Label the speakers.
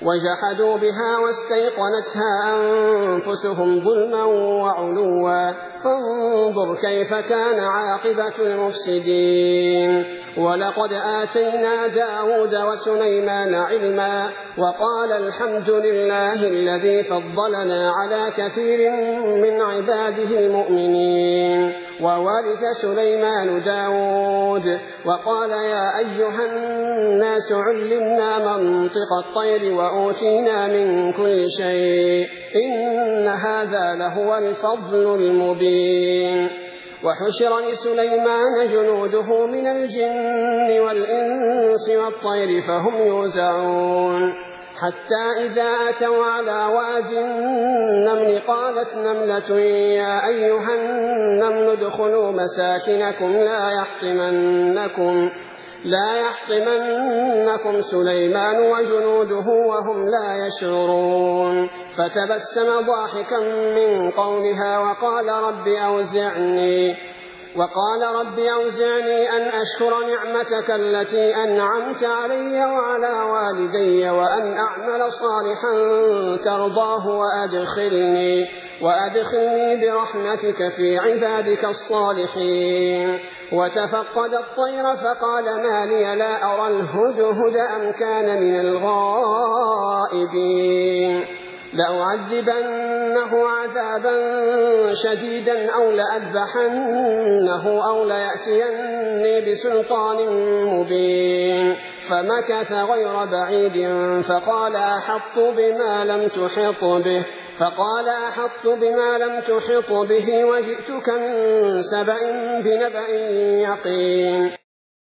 Speaker 1: وجحدوا بها واستيقنتها أنفسهم ظلما وعلوا فانظر كيف كان عاقبة المفسدين. ولقد آتينا داود وسليمان علما وقال الحمد لله الذي فضلنا على كثير من عباده المؤمنين. وورث سليمان داود وقال يا أيها الناس علمنا منطق الطير وأوتينا من كل شيء إن هذا لهو الفضل المبين. وحشر لسليمان جنوده من الجن والإنس والطير فهم يوزعون حتى إذا أتوا على واد النمل قالت نملة يا أيها النمل ادخلوا مساكنكم لا يحطمنكم سليمان وجنوده وهم لا يشعرون. فتبسم ضاحكا من قولها وقال رب أوزعني أن أشكر نعمتك التي أنعمت علي وعلى والدي وأن أعمل صالحا ترضاه وأدخلني برحمتك في عبادك الصالحين. وتفقد الطير فقال ما لي لا أرى الهدهد أم كان من الغائبين لأعذبنه عذابا شديدا أو لأذبحنه أو ليأتيني بسلطان مبين. فمكث غير بعيد فقال أحطت بما لم تحط به وجئتك من سبأ بنبأ يقين.